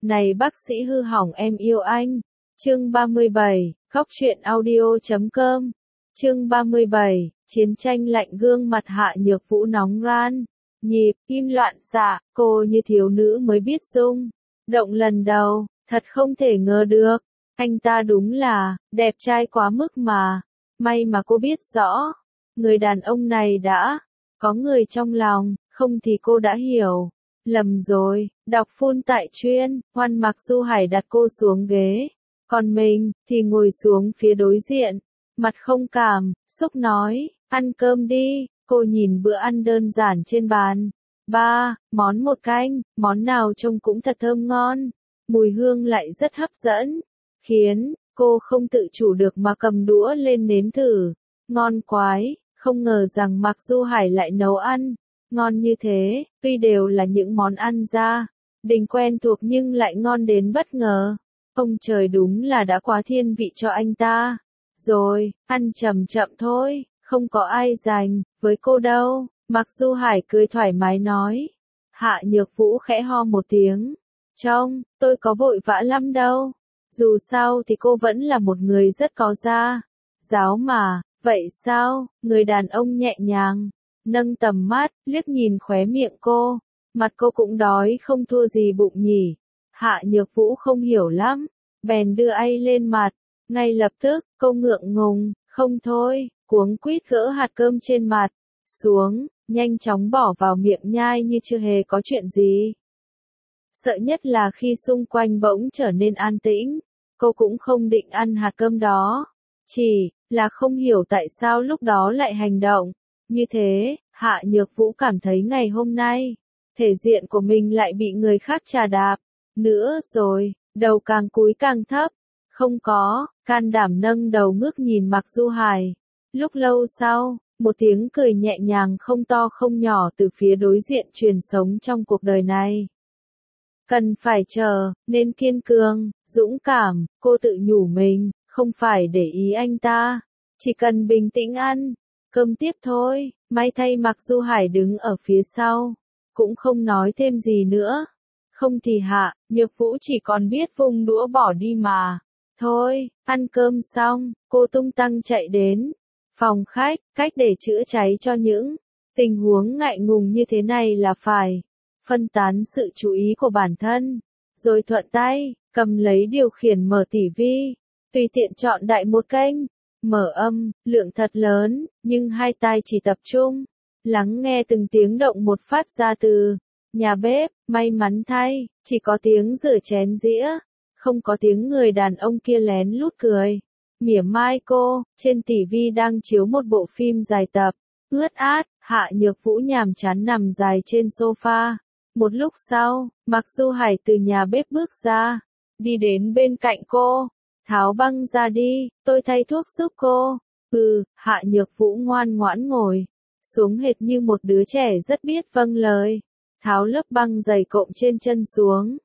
Này bác sĩ hư hỏng em yêu anh. Chương 37, Góc truyện audio.com. Chương 37, Chiến tranh lạnh gương mặt Hạ Nhược Vũ nóng ran. Nhịp, kim loạn xạ, cô như thiếu nữ mới biết rung động lần đầu, thật không thể ngờ được. Anh ta đúng là, đẹp trai quá mức mà. May mà cô biết rõ, người đàn ông này đã có người trong lòng, không thì cô đã hiểu lầm rồi. Đọc phun tại chuyên, Hoan Mặc Du Hải đặt cô xuống ghế, còn mình thì ngồi xuống phía đối diện, mặt không cảm xúc nói, ăn cơm đi. Cô nhìn bữa ăn đơn giản trên bàn, 3 món một canh, món nào trông cũng thật thơm ngon, mùi hương lại rất hấp dẫn, khiến cô không tự chủ được mà cầm đũa lên nếm thử. Ngon quái, không ngờ rằng Mặc Du Hải lại nấu ăn ngon như thế. Tuy đều là những món ăn gia đình quen thuộc nhưng lại ngon đến bất ngờ. Ông trời đúng là đã quá thiên vị cho anh ta rồi. Ăn chậm chậm thôi, không có ai giành với cô đâu. Mặc Du Hải cười thoải mái nói. Hạ Nhược Vũ khẽ ho một tiếng. Tôi có vội vã lắm đâu. Dù sao thì cô vẫn là một người rất có gia giáo mà. Vậy sao? Người đàn ông nhẹ nhàng nâng tầm mắt, liếc nhìn khóe miệng cô. Mặt cô cũng đói không thua gì bụng nhỉ. Hạ Nhược Vũ không hiểu lắm, bèn đưa ay lên mặt. Ngay lập tức, cô ngượng ngùng, không thôi, cuống quýt gỡ hạt cơm trên mặt xuống, nhanh chóng bỏ vào miệng nhai như chưa hề có chuyện gì. Sợ nhất là khi xung quanh bỗng trở nên an tĩnh, cô cũng không định ăn hạt cơm đó. Chỉ là không hiểu tại sao lúc đó lại hành động như thế. Hạ Nhược Vũ cảm thấy ngày hôm nay, thể diện của mình lại bị người khác trà đạp nữa rồi, đầu càng cúi càng thấp, không có can đảm nâng đầu ngước nhìn Mặc Du Hải. Lúc lâu sau, một tiếng cười nhẹ nhàng không to không nhỏ từ phía đối diện truyền sống trong cuộc đời này. Cần phải chờ, nên kiên cường, dũng cảm, cô tự nhủ mình, không phải để ý anh ta, chỉ cần bình tĩnh ăn cơm tiếp thôi. May thay Mặc Du Hải đứng ở phía sau, cũng không nói thêm gì nữa. Không thì Hạ Nhược Vũ chỉ còn biết vung đũa bỏ đi mà. Thôi, ăn cơm xong, cô tung tăng chạy đến phòng khách, cách để chữa cháy cho những tình huống ngại ngùng như thế này là phải phân tán sự chú ý của bản thân. Rồi thuận tay, cầm lấy điều khiển mở tivi, tùy tiện chọn đại một kênh, mở âm lượng thật lớn, nhưng hai tai chỉ tập trung lắng nghe từng tiếng động một phát ra từ nhà bếp. May mắn thay, chỉ có tiếng rửa chén dĩa, không có tiếng người đàn ông kia lén lút cười mỉa mai cô. Trên tivi đang chiếu một bộ phim dài tập, ướt át. Hạ Nhược Vũ nhàm chán nằm dài trên sofa. Một lúc sau, Mặc Du Hải từ nhà bếp bước ra, đi đến bên cạnh cô. Tháo băng ra đi, tôi thay thuốc giúp cô. Hạ Nhược Vũ ngoan ngoãn ngồi xuống hệt như một đứa trẻ rất biết vâng lời. Tháo lớp băng dày cộm trên chân xuống.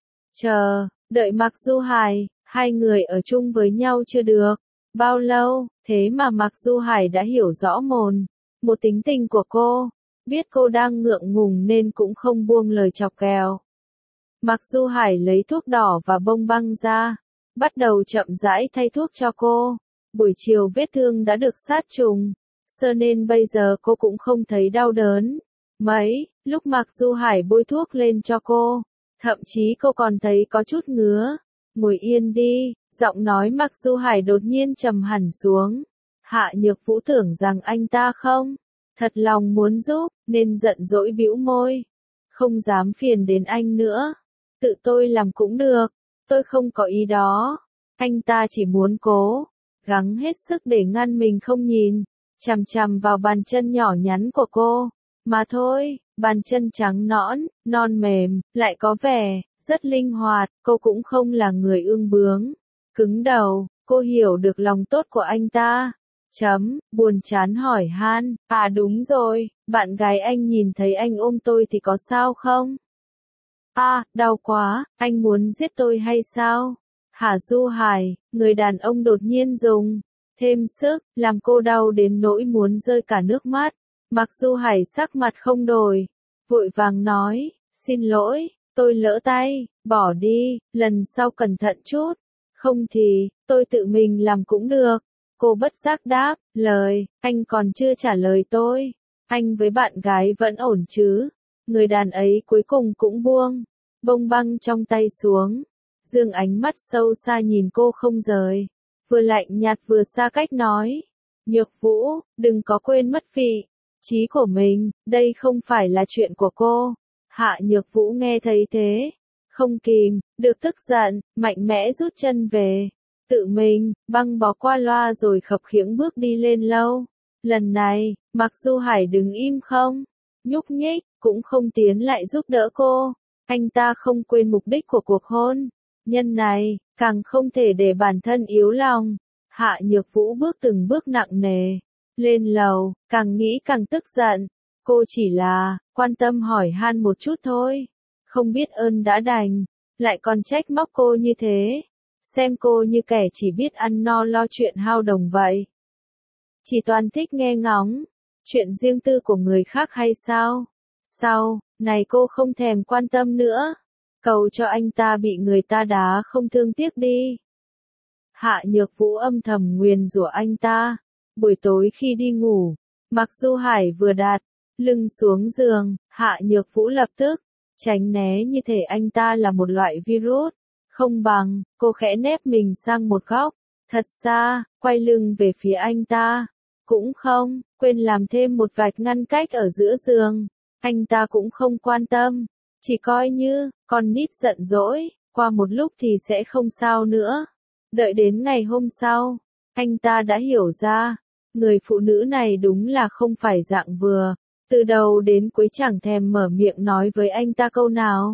Đợi Mặc Du Hải. Hai người ở chung với nhau chưa được bao lâu, thế mà Mặc Du Hải đã hiểu rõ một tính tình của cô. Biết cô đang ngượng ngùng nên cũng không buông lời chọc ghẹo. Mặc Du Hải lấy thuốc đỏ và bông băng ra, bắt đầu chậm rãi thay thuốc cho cô. Buổi chiều vết thương đã được sát trùng, cho nên bây giờ cô cũng không thấy đau đớn mấy. Lúc Mặc Du Hải bôi thuốc lên cho cô, thậm chí cô còn thấy có chút ngứa. Ngồi yên đi, giọng nói Mặc Du Hải đột nhiên trầm hẳn xuống. Hạ Nhược Vũ tưởng rằng anh ta không thật lòng muốn giúp, nên giận dỗi bĩu môi. Không dám phiền đến anh nữa. Tự tôi làm cũng được. Tôi không có ý đó. Anh ta chỉ muốn cố gắng hết sức để ngăn mình không nhìn chằm chằm vào bàn chân nhỏ nhắn của cô mà thôi. Bàn chân trắng nõn, non mềm, lại có vẻ rất linh hoạt. Cô cũng không là người ương bướng, cứng đầu. Cô hiểu được lòng tốt của anh ta. Buồn chán hỏi han. À đúng rồi, bạn gái anh nhìn thấy anh ôm tôi thì có sao không? Đau quá, anh muốn giết tôi hay sao? Hạ Du Hải, người đàn ông đột nhiên dùng thêm sức, làm cô đau đến nỗi muốn rơi cả nước mắt. Mặc Du Hải sắc mặt không đổi, vội vàng nói, xin lỗi, tôi lỡ tay, bỏ đi, lần sau cẩn thận chút. Không thì, tôi tự mình làm cũng được. Cô bất giác đáp, lời, anh còn chưa trả lời tôi. Anh với bạn gái vẫn ổn chứ? Người đàn ấy cuối cùng cũng buông bông băng trong tay xuống. Dương ánh mắt sâu xa nhìn cô không rời. Vừa lạnh nhạt vừa xa cách nói. Nhược Vũ, đừng có quên mất vị trí của mình, đây không phải là chuyện của cô. Hạ Nhược Vũ nghe thấy thế, không kìm được tức giận, mạnh mẽ rút chân về. Tự mình, băng bó qua loa rồi khập khiễng bước đi lên lâu. Lần này, mặc dù Hải đứng im không nhúc nhích, cũng không tiến lại giúp đỡ cô. Anh ta không quên mục đích của cuộc hôn nhân này, càng không thể để bản thân yếu lòng. Hạ Nhược Vũ bước từng bước nặng nề lên lầu, càng nghĩ càng tức giận. Cô chỉ là quan tâm hỏi han một chút thôi, không biết ơn đã đành, lại còn trách móc cô như thế, xem cô như kẻ chỉ biết ăn no lo chuyện hao đồng vậy. Chỉ toàn thích nghe ngóng chuyện riêng tư của người khác hay sao? Sau này cô không thèm quan tâm nữa, cầu cho anh ta bị người ta đá không thương tiếc đi. Hạ Nhược Vũ âm thầm nguyền rủa anh ta. Buổi tối khi đi ngủ, mặc dù Hải vừa đặt lưng xuống giường, Hạ Nhược Vũ lập tức tránh né như thể anh ta là một loại virus. Không bằng, cô khẽ nép mình sang một góc, thật xa, quay lưng về phía anh ta. Cũng không quên làm thêm một vạch ngăn cách ở giữa giường. Anh ta cũng không quan tâm, chỉ coi như con nít giận dỗi, qua một lúc thì sẽ không sao nữa. Đợi đến ngày hôm sau, anh ta đã hiểu ra, người phụ nữ này đúng là không phải dạng vừa, từ đầu đến cuối chẳng thèm mở miệng nói với anh ta câu nào.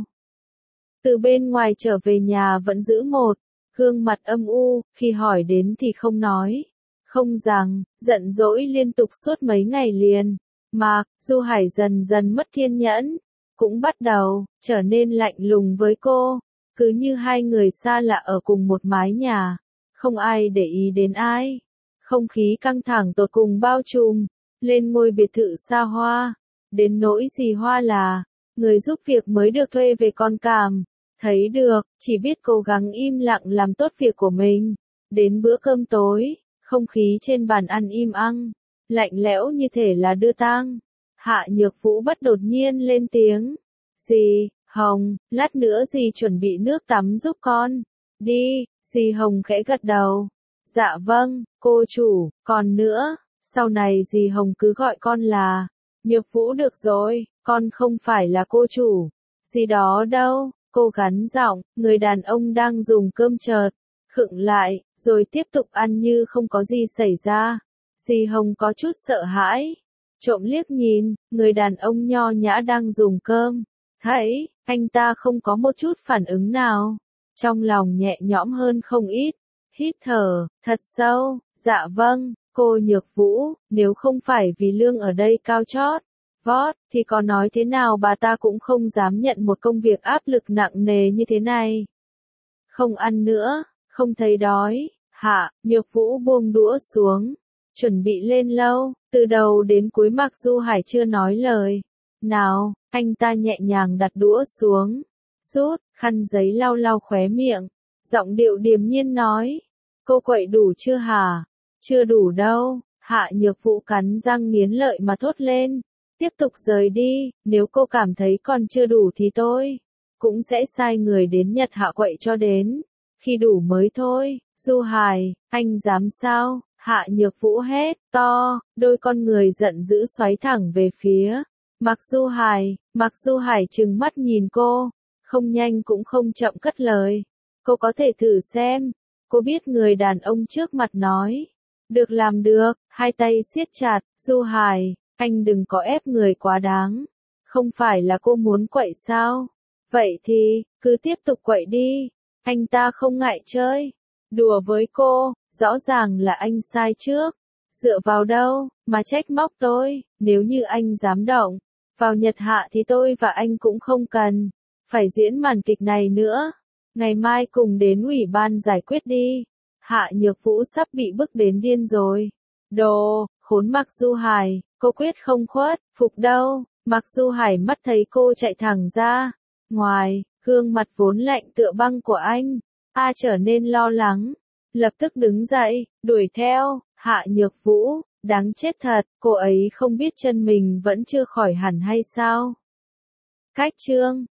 Từ bên ngoài trở về nhà vẫn giữ một gương mặt âm u, khi hỏi đến thì không nói, không rằng, giận dỗi liên tục suốt mấy ngày liền. Mạc Du Hải dần dần mất kiên nhẫn, cũng bắt đầu trở nên lạnh lùng với cô, cứ như hai người xa lạ ở cùng một mái nhà, không ai để ý đến ai. Không khí căng thẳng tột cùng bao trùm lên ngôi biệt thự xa hoa, đến nỗi dì Hoa là người giúp việc mới được thuê về còn cảm thấy được, chỉ biết cố gắng im lặng làm tốt việc của mình. Đến bữa cơm tối, không khí trên bàn ăn im ắng, lạnh lẽo như thể là đưa tang. Hạ Nhược Vũ bất đột nhiên lên tiếng. Dì Hồng, lát nữa dì chuẩn bị nước tắm giúp con. Đi, dì Hồng khẽ gật đầu. Dạ vâng, cô chủ, còn nữa, sau này dì Hồng cứ gọi con là Nhược Vũ được rồi, con không phải là cô chủ. Gì đó đâu, cô gắn giọng, người đàn ông đang dùng cơm chợt khựng lại, rồi tiếp tục ăn như không có gì xảy ra. Dì Hồng có chút sợ hãi, trộm liếc nhìn, người đàn ông nho nhã đang dùng cơm. Thấy, anh ta không có một chút phản ứng nào. Trong lòng nhẹ nhõm hơn không ít. Hít thở, thật sâu, dạ vâng, cô Nhược Vũ, nếu không phải vì lương ở đây cao chót vót, thì có nói thế nào bà ta cũng không dám nhận một công việc áp lực nặng nề như thế này. Không ăn nữa, không thấy đói. Hạ Nhược Vũ buông đũa xuống, chuẩn bị lên lâu, từ đầu đến cuối Mạc Du Hải chưa nói lời nào, anh ta nhẹ nhàng đặt đũa xuống, rút khăn giấy lau lau khóe miệng, giọng điệu điềm nhiên nói, cô quậy đủ chưa hả? Chưa đủ đâu. Hạ Nhược Vũ cắn răng nghiến lợi mà thốt lên, tiếp tục rời đi, nếu cô cảm thấy còn chưa đủ thì tôi cũng sẽ sai người đến nhặt hạ quậy cho đến khi đủ mới thôi. Du Hải, anh dám sao? Hạ Nhược Vũ hét to, đôi con người giận dữ xoáy thẳng về phía Mạc Du Hải. Mạc Du Hải trừng mắt nhìn cô, không nhanh cũng không chậm cất lời. Cô có thể thử xem. Cô biết người đàn ông trước mặt nói được làm được, hai tay siết chặt. Du Hải, anh đừng có ép người quá đáng. Không phải là cô muốn quậy sao? Vậy thì, cứ tiếp tục quậy đi. Anh ta không ngại chơi đùa với cô, rõ ràng là anh sai trước. Dựa vào đâu mà trách móc tôi? Nếu như anh dám động vào Nhật Hạ thì tôi và anh cũng không cần phải diễn màn kịch này nữa. Ngày mai cùng đến ủy ban giải quyết đi. Hạ Nhược Vũ sắp bị bức đến điên rồi. Đồ khốn Mạc Du Hải, cô quyết không khuất phục đâu. Mạc Du Hải mắt thấy cô chạy thẳng ra ngoài, Gương mặt vốn lạnh tựa băng của anh, trở nên lo lắng. Lập tức đứng dậy, đuổi theo, Hạ Nhược Vũ, đáng chết thật, cô ấy không biết chân mình vẫn chưa khỏi hẳn hay sao? Cách chương